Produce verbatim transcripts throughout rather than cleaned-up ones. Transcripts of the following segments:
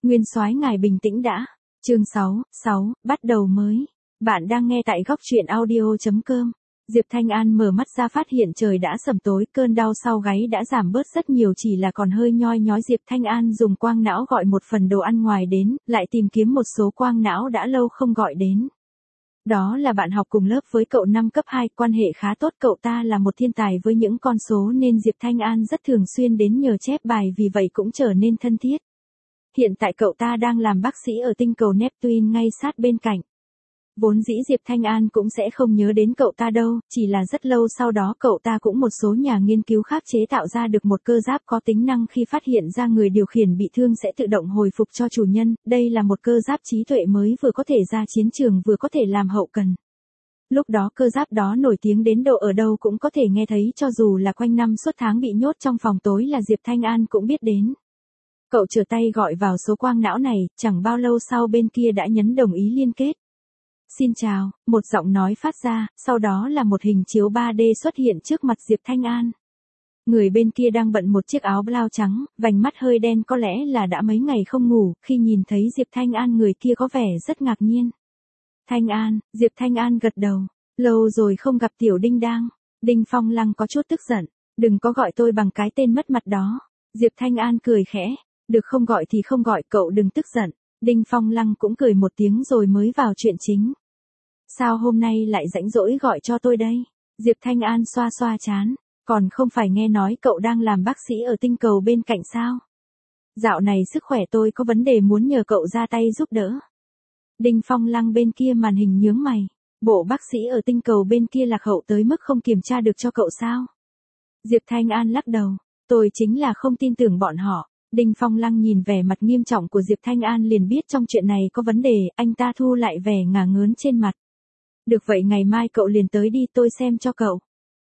Nguyên soái ngài bình tĩnh đã. Chương sáu, sáu, bắt đầu mới. Bạn đang nghe tại góc truyện audio chấm com. Diệp Thanh An mở mắt ra phát hiện trời đã sầm tối, cơn đau sau gáy đã giảm bớt rất nhiều, chỉ là còn hơi nhoi nhói. Diệp Thanh An dùng quang não gọi một phần đồ ăn ngoài đến, lại tìm kiếm một số quang não đã lâu không gọi đến. Đó là bạn học cùng lớp với cậu năm cấp hai, quan hệ khá tốt, cậu ta là một thiên tài với những con số nên Diệp Thanh An rất thường xuyên đến nhờ chép bài, vì vậy cũng trở nên thân thiết. Hiện tại cậu ta đang làm bác sĩ ở tinh cầu Neptune ngay sát bên cạnh. Vốn dĩ Diệp Thanh An cũng sẽ không nhớ đến cậu ta đâu, chỉ là rất lâu sau đó cậu ta cũng một số nhà nghiên cứu khác chế tạo ra được một cơ giáp có tính năng khi phát hiện ra người điều khiển bị thương sẽ tự động hồi phục cho chủ nhân. Đây là một cơ giáp trí tuệ mới, vừa có thể ra chiến trường vừa có thể làm hậu cần. Lúc đó cơ giáp đó nổi tiếng đến độ ở đâu cũng có thể nghe thấy, cho dù là quanh năm suốt tháng bị nhốt trong phòng tối là Diệp Thanh An cũng biết đến. Cậu trở tay gọi vào số quang não này, chẳng bao lâu sau bên kia đã nhấn đồng ý liên kết. Xin chào, một giọng nói phát ra, sau đó là một hình chiếu ba D xuất hiện trước mặt Diệp Thanh An. Người bên kia đang bận một chiếc áo blau trắng, vành mắt hơi đen, có lẽ là đã mấy ngày không ngủ, khi nhìn thấy Diệp Thanh An người kia có vẻ rất ngạc nhiên. Thanh An, Diệp Thanh An gật đầu, lâu rồi không gặp tiểu Đinh Đang. Đinh Phong Lăng có chút tức giận, đừng có gọi tôi bằng cái tên mất mặt đó. Diệp Thanh An cười khẽ, được không gọi thì không gọi, cậu đừng tức giận. Đinh Phong Lăng cũng cười một tiếng rồi mới vào chuyện chính. Sao hôm nay lại rảnh rỗi gọi cho tôi đây? Diệp Thanh An xoa xoa trán, còn không phải nghe nói cậu đang làm bác sĩ ở tinh cầu bên cạnh sao? Dạo này sức khỏe tôi có vấn đề, muốn nhờ cậu ra tay giúp đỡ. Đinh Phong Lăng bên kia màn hình nhướng mày, bộ bác sĩ ở tinh cầu bên kia lạc hậu tới mức không kiểm tra được cho cậu sao? Diệp Thanh An lắc đầu, tôi chính là không tin tưởng bọn họ. Đinh Phong Lăng nhìn vẻ mặt nghiêm trọng của Diệp Thanh An liền biết trong chuyện này có vấn đề, anh ta thu lại vẻ ngả ngớn trên mặt. Được vậy ngày mai cậu liền tới đi, tôi xem cho cậu.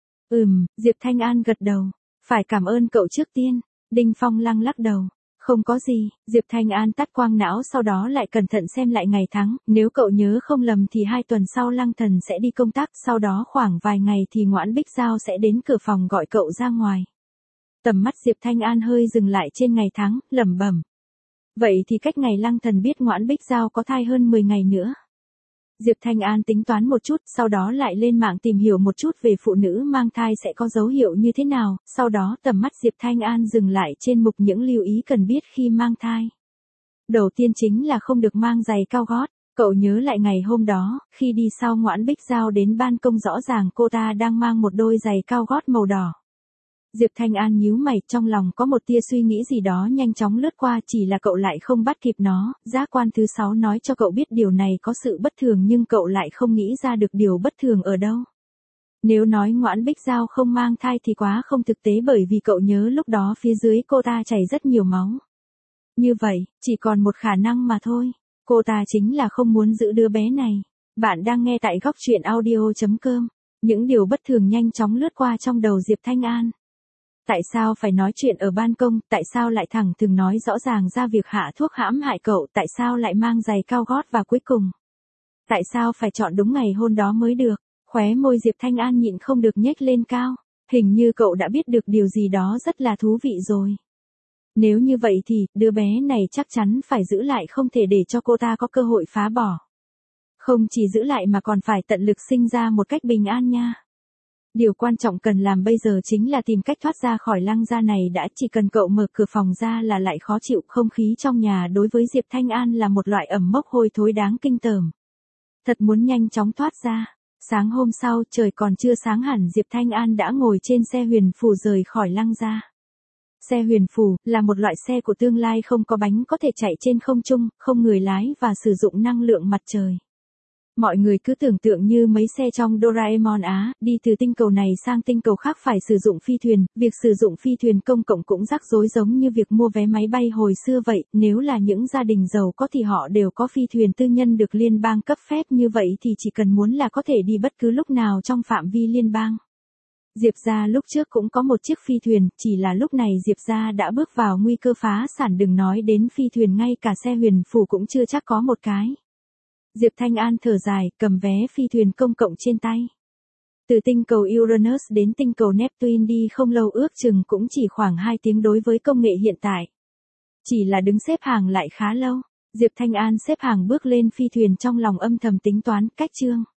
Ừm, Diệp Thanh An gật đầu, phải cảm ơn cậu trước tiên. Đinh Phong Lăng lắc đầu, không có gì. Diệp Thanh An tắt quang não, sau đó lại cẩn thận xem lại ngày tháng, nếu cậu nhớ không lầm thì hai tuần sau Lăng Thần sẽ đi công tác, sau đó khoảng vài ngày thì Ngoãn Bích Giao sẽ đến cửa phòng gọi cậu ra ngoài. Tầm mắt Diệp Thanh An hơi dừng lại trên ngày tháng, lẩm bẩm. Vậy thì cách ngày Lăng Thần biết Ngoãn Bích Giao có thai hơn mười ngày nữa. Diệp Thanh An tính toán một chút, sau đó lại lên mạng tìm hiểu một chút về phụ nữ mang thai sẽ có dấu hiệu như thế nào, sau đó tầm mắt Diệp Thanh An dừng lại trên mục những lưu ý cần biết khi mang thai. Đầu tiên chính là không được mang giày cao gót. Cậu nhớ lại ngày hôm đó, khi đi sau Ngoãn Bích Giao đến ban công, rõ ràng cô ta đang mang một đôi giày cao gót màu đỏ. Diệp Thanh An nhíu mày, trong lòng có một tia suy nghĩ gì đó nhanh chóng lướt qua, chỉ là cậu lại không bắt kịp nó. Giác quan thứ sáu nói cho cậu biết điều này có sự bất thường, nhưng cậu lại không nghĩ ra được điều bất thường ở đâu. Nếu nói Ngoãn Bích Giao không mang thai thì quá không thực tế, bởi vì cậu nhớ lúc đó phía dưới cô ta chảy rất nhiều máu. Như vậy, chỉ còn một khả năng mà thôi. Cô ta chính là không muốn giữ đứa bé này. Bạn đang nghe tại góc truyện audio chấm com. Những điều bất thường nhanh chóng lướt qua trong đầu Diệp Thanh An. Tại sao phải nói chuyện ở ban công, tại sao lại thẳng thừng nói rõ ràng ra việc hạ thuốc hãm hại cậu, tại sao lại mang giày cao gót, và cuối cùng, tại sao phải chọn đúng ngày hôn đó mới được. Khóe môi Diệp Thanh An nhịn không được nhếch lên cao, hình như cậu đã biết được điều gì đó rất là thú vị rồi. Nếu như vậy thì, đứa bé này chắc chắn phải giữ lại, không thể để cho cô ta có cơ hội phá bỏ. Không chỉ giữ lại mà còn phải tận lực sinh ra một cách bình an nha. Điều quan trọng cần làm bây giờ chính là tìm cách thoát ra khỏi Lăng gia này đã, chỉ cần cậu mở cửa phòng ra là lại khó chịu. Không khí trong nhà đối với Diệp Thanh An là một loại ẩm mốc hôi thối đáng kinh tởm. Thật muốn nhanh chóng thoát ra. Sáng hôm sau, trời còn chưa sáng hẳn, Diệp Thanh An đã ngồi trên xe huyền phù rời khỏi Lăng gia. Xe huyền phù là một loại xe của tương lai không có bánh, có thể chạy trên không trung, không người lái và sử dụng năng lượng mặt trời. Mọi người cứ tưởng tượng như mấy xe trong Doraemon Á, đi từ tinh cầu này sang tinh cầu khác phải sử dụng phi thuyền, việc sử dụng phi thuyền công cộng cũng rắc rối giống như việc mua vé máy bay hồi xưa vậy, nếu là những gia đình giàu có thì họ đều có phi thuyền tư nhân được liên bang cấp phép, như vậy thì chỉ cần muốn là có thể đi bất cứ lúc nào trong phạm vi liên bang. Diệp gia lúc trước cũng có một chiếc phi thuyền, chỉ là lúc này Diệp gia đã bước vào nguy cơ phá sản, đừng nói đến phi thuyền, ngay cả xe huyền phù cũng chưa chắc có một cái. Diệp Thanh An thở dài, cầm vé phi thuyền công cộng trên tay. Từ tinh cầu Uranus đến tinh cầu Neptune đi không lâu, ước chừng cũng chỉ khoảng hai tiếng đối với công nghệ hiện tại. Chỉ là đứng xếp hàng lại khá lâu. Diệp Thanh An xếp hàng bước lên phi thuyền trong lòng âm thầm tính toán cách Trương